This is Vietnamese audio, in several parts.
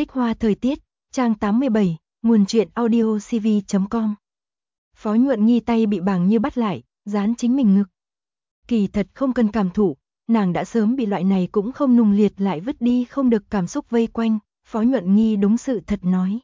Tích hoa thời tiết, trang 87, nguồn truyện audio cv.com. Phó Nhuận Nghi tay bị Bàng Như bắt lại, dán chính mình ngực. Kỳ thật không cần cảm thụ, nàng đã sớm bị loại này cũng không nung liệt lại vứt đi không được cảm xúc vây quanh, Phó Nhuận Nghi đúng sự thật nói.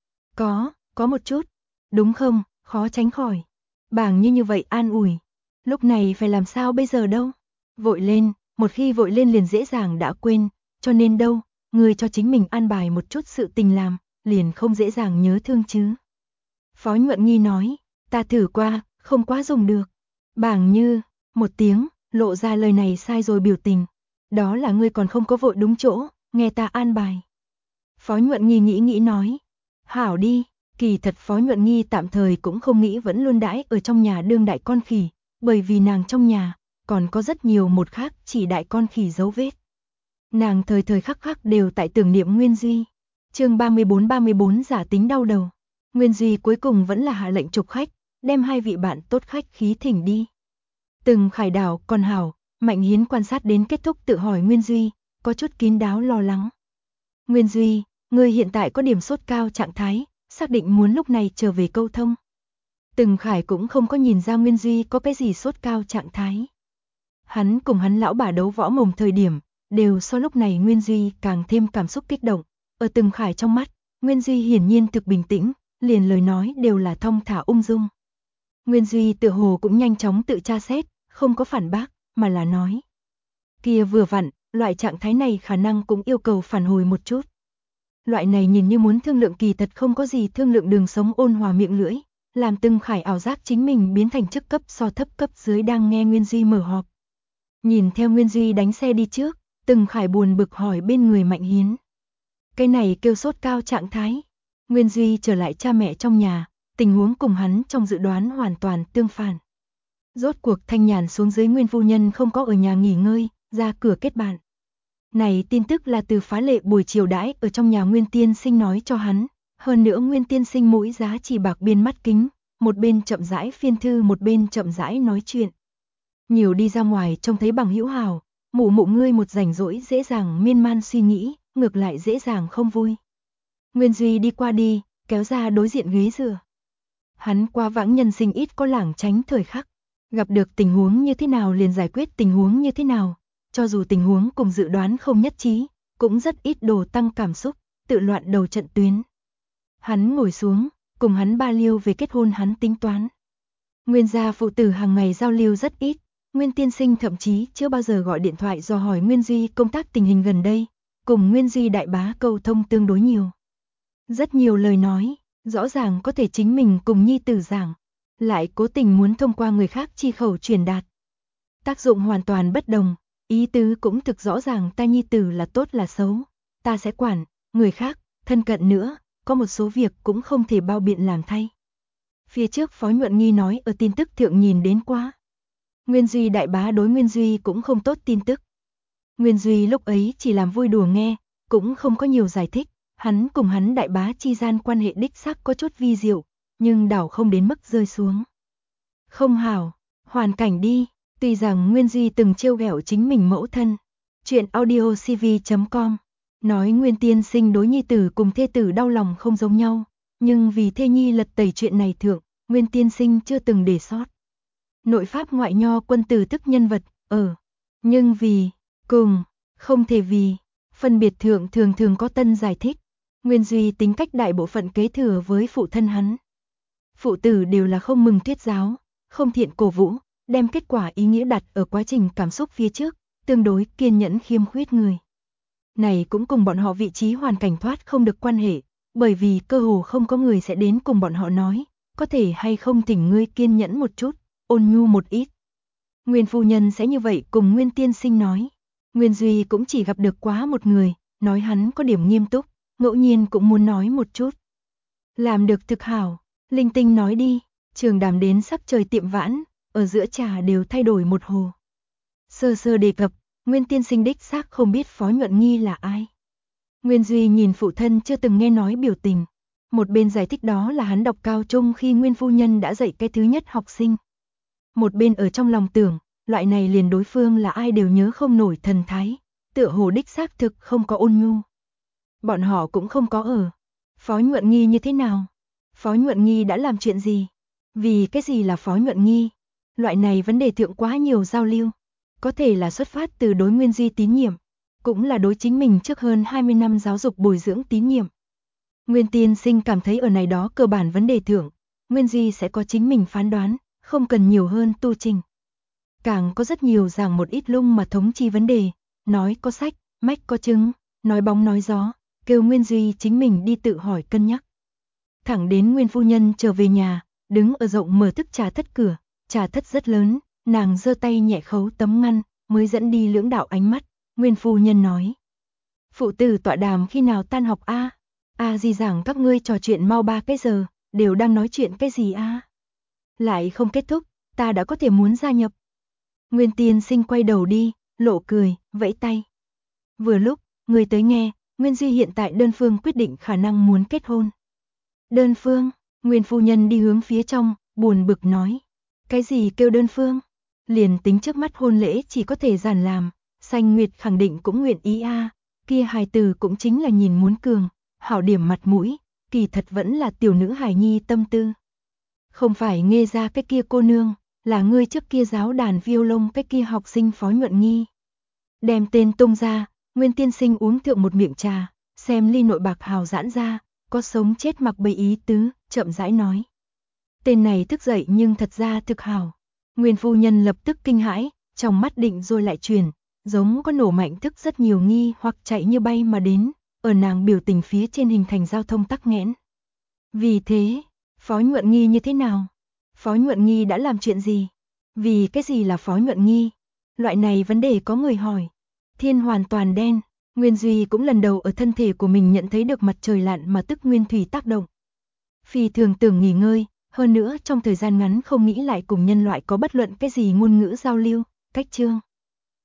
Có một chút, đúng không, khó tránh khỏi. Bàng Như vậy an ủi. Lúc này phải làm sao bây giờ đâu? Vội lên, một khi vội lên liền dễ dàng đã quên, cho nên đâu, người cho chính mình an bài một chút sự tình làm, liền không dễ dàng nhớ thương chứ. Phó Nhuận Nghi nói, ta thử qua, không quá dùng được. Bàng Như, một tiếng, lộ ra lời này sai rồi biểu tình. Đó là ngươi còn không có vội đúng chỗ, nghe ta an bài. Phó Nhuận Nghi nghĩ nói, hảo đi, kỳ thật Phó Nhuận Nghi tạm thời cũng không nghĩ vẫn luôn đãi ở trong nhà đương đại con khỉ, bởi vì nàng trong nhà, còn có rất nhiều một khác chỉ đại con khỉ dấu vết. Nàng thời thời khắc khắc đều tại tưởng niệm Nguyên Duy. Chương 34 giả tính đau đầu. Nguyên Duy cuối cùng vẫn là hạ lệnh trục khách, đem hai vị bạn tốt khách khí thỉnh đi. Từng Khải Đảo còn hảo, Mạnh Hiến quan sát đến kết thúc tự hỏi Nguyên Duy, có chút kín đáo lo lắng. Nguyên Duy, ngươi hiện tại có điểm sốt cao trạng thái, xác định muốn lúc này trở về câu thông. Từng Khải cũng không có nhìn ra Nguyên Duy có cái gì sốt cao trạng thái. Hắn cùng hắn lão bà đấu võ mồm thời điểm, đều so lúc này Nguyên Duy càng thêm cảm xúc kích động. Ở Từng Khải trong mắt, Nguyên Duy hiển nhiên thực bình tĩnh, liền lời nói đều là thong thả ung dung. Nguyên Duy tựa hồ cũng nhanh chóng tự tra xét, không có phản bác, mà là nói. Kia vừa vặn, loại trạng thái này khả năng cũng yêu cầu phản hồi một chút. Loại này nhìn như muốn thương lượng kỳ thật không có gì thương lượng đường sống ôn hòa miệng lưỡi, làm Từng Khải ảo giác chính mình biến thành chức cấp so thấp cấp dưới đang nghe Nguyên Duy mở họp. Nhìn theo Nguyên Duy đánh xe đi trước, Từng Khải buồn bực hỏi bên người Mạnh Hiến. Cái này kêu sốt cao trạng thái. Nguyên Duy trở lại cha mẹ trong nhà, tình huống cùng hắn trong dự đoán hoàn toàn tương phản. Rốt cuộc thanh nhàn xuống dưới Nguyên phu nhân không có ở nhà nghỉ ngơi, ra cửa kết bạn. Này tin tức là từ phá lệ buổi chiều đãi ở trong nhà Nguyên tiên sinh nói cho hắn, hơn nữa Nguyên tiên sinh mũi giá chỉ bạc biên mắt kính, một bên chậm rãi phiên thư một bên chậm rãi nói chuyện. Nhiều đi ra ngoài trông thấy bằng hữu hảo, mụ ngươi một rảnh rỗi dễ dàng miên man suy nghĩ, ngược lại dễ dàng không vui. Nguyên Duy đi qua đi, kéo ra đối diện ghế dựa. Hắn qua vãng nhân sinh ít có lảng tránh thời khắc, gặp được tình huống như thế nào liền giải quyết tình huống như thế nào, cho dù tình huống cùng dự đoán không nhất trí, cũng rất ít đồ tăng cảm xúc, tự loạn đầu trận tuyến. Hắn ngồi xuống, cùng hắn ba liêu về kết hôn hắn tính toán. Nguyên gia phụ tử hàng ngày giao lưu rất ít, Nguyên tiên sinh thậm chí chưa bao giờ gọi điện thoại dò hỏi Nguyên Duy công tác tình hình gần đây, cùng Nguyên Duy đại bá câu thông tương đối nhiều. Rất nhiều lời nói, rõ ràng có thể chính mình cùng nhi tử giảng, lại cố tình muốn thông qua người khác chi khẩu truyền đạt. Tác dụng hoàn toàn bất đồng, ý tứ cũng thực rõ ràng ta nhi tử là tốt là xấu, ta sẽ quản, người khác, thân cận nữa, có một số việc cũng không thể bao biện làm thay. Phía trước Phó Nhuận Nghi nói ở tin tức thượng nhìn đến quá. Nguyên Duy đại bá đối Nguyên Duy cũng không tốt tin tức. Nguyên Duy lúc ấy chỉ làm vui đùa nghe, cũng không có nhiều giải thích, hắn cùng hắn đại bá chi gian quan hệ đích xác có chút vi diệu, nhưng đảo không đến mức rơi xuống. Không hảo, hoàn cảnh đi, tuy rằng Nguyên Duy từng trêu ghẹo chính mình mẫu thân. Chuyện audio cv.com nói Nguyên tiên sinh đối nhi tử cùng thê tử đau lòng không giống nhau, nhưng vì thê nhi lật tẩy chuyện này thượng, Nguyên tiên sinh chưa từng để sót. Nội pháp ngoại nho quân tử tức nhân vật, nhưng vì, cùng, không thể vì, phân biệt thượng thường thường có tân giải thích. Nguyên Duy tính cách đại bộ phận kế thừa với phụ thân hắn. Phụ tử đều là không mừng thuyết giáo, không thiện cổ vũ, đem kết quả ý nghĩa đặt ở quá trình cảm xúc phía trước, tương đối kiên nhẫn khiêm khuyết người. Này cũng cùng bọn họ vị trí hoàn cảnh thoát không được quan hệ, bởi vì cơ hồ không có người sẽ đến cùng bọn họ nói, có thể hay không thỉnh ngươi kiên nhẫn một chút, ôn nhu một ít. Nguyên phu nhân sẽ như vậy cùng Nguyên tiên sinh nói. Nguyên Duy cũng chỉ gặp được quá một người, nói hắn có điểm nghiêm túc, ngẫu nhiên cũng muốn nói một chút. Làm được thực hảo, linh tinh nói đi, trường đàm đến sắc trời tiệm vãn, ở giữa trà đều thay đổi một hồ. Sơ sơ đề cập, Nguyên tiên sinh đích xác không biết Phó Nhuận Nghi là ai. Nguyên Duy nhìn phụ thân chưa từng nghe nói biểu tình, một bên giải thích đó là hắn đọc cao trung khi Nguyên phu nhân đã dạy cái thứ nhất học sinh. Một bên ở trong lòng tưởng, loại này liền đối phương là ai đều nhớ không nổi thần thái, tựa hồ đích xác thực không có ôn nhu. Bọn họ cũng không có ở. Phó Nhuận Nghi như thế nào? Phó Nhuận Nghi đã làm chuyện gì? Vì cái gì là Phó Nhuận Nghi? Loại này vấn đề thượng quá nhiều giao lưu. Có thể là xuất phát từ đối Nguyên Duy tín nhiệm, cũng là đối chính mình trước hơn 20 năm giáo dục bồi dưỡng tín nhiệm. Nguyên tiên sinh cảm thấy ở này đó cơ bản vấn đề thượng, Nguyên Duy sẽ có chính mình phán đoán, không cần nhiều hơn tu trình. Càng có rất nhiều giảng một ít lung mà thống chi vấn đề, nói có sách, mách có chứng, nói bóng nói gió, kêu Nguyên Duy chính mình đi tự hỏi cân nhắc. Thẳng đến Nguyên phu nhân trở về nhà, đứng ở rộng mở thức trà thất cửa, trà thất rất lớn, nàng giơ tay nhẹ khấu tấm ngăn, mới dẫn đi lưỡng đạo ánh mắt. Nguyên phu nhân nói: phụ tử tọa đàm khi nào tan học a? Gì giảng các ngươi trò chuyện mau 3 cái giờ, đều đang nói chuyện cái gì a? Lại không kết thúc, ta đã có thể muốn gia nhập. Nguyên tiên sinh quay đầu đi, lộ cười, vẫy tay. Vừa lúc, người tới nghe, Nguyên Duy hiện tại đơn phương quyết định khả năng muốn kết hôn. Đơn phương? Nguyên phu nhân đi hướng phía trong, buồn bực nói. Cái gì kêu đơn phương? Liền tính trước mắt hôn lễ chỉ có thể giản làm, Sanh Nguyệt khẳng định cũng nguyện ý kia hài từ cũng chính là nhìn muốn cường, hảo điểm mặt mũi, kỳ thật vẫn là tiểu nữ hài nhi tâm tư. Không phải nghe ra cái kia cô nương, là ngươi trước kia giáo đàn violon cái kia học sinh Phó Nhuận Nghi. Đem tên tung ra, Nguyên tiên sinh uống thượng một miệng trà, xem ly nội bạc hào giãn ra, có sống chết mặc bầy ý tứ, chậm rãi nói. Tên này thức dậy nhưng thật ra thực hào. Nguyên phu nhân lập tức kinh hãi, trong mắt định rồi lại chuyển, giống có nổ mạnh thức rất nhiều nghi hoặc chạy như bay mà đến, ở nàng biểu tình phía trên hình thành giao thông tắc nghẽn. Vì thế, Phó Nhuận Nghi như thế nào? Phó Nhuận Nghi đã làm chuyện gì? Vì cái gì là Phó Nhuận Nghi? Loại này vấn đề có người hỏi. Thiên hoàn toàn đen, Nguyên Duy cũng lần đầu ở thân thể của mình nhận thấy được mặt trời lặn mà tức nguyên thủy tác động. Phi thường tưởng nghỉ ngơi, hơn nữa trong thời gian ngắn không nghĩ lại cùng nhân loại có bất luận cái gì ngôn ngữ giao lưu, cách chương.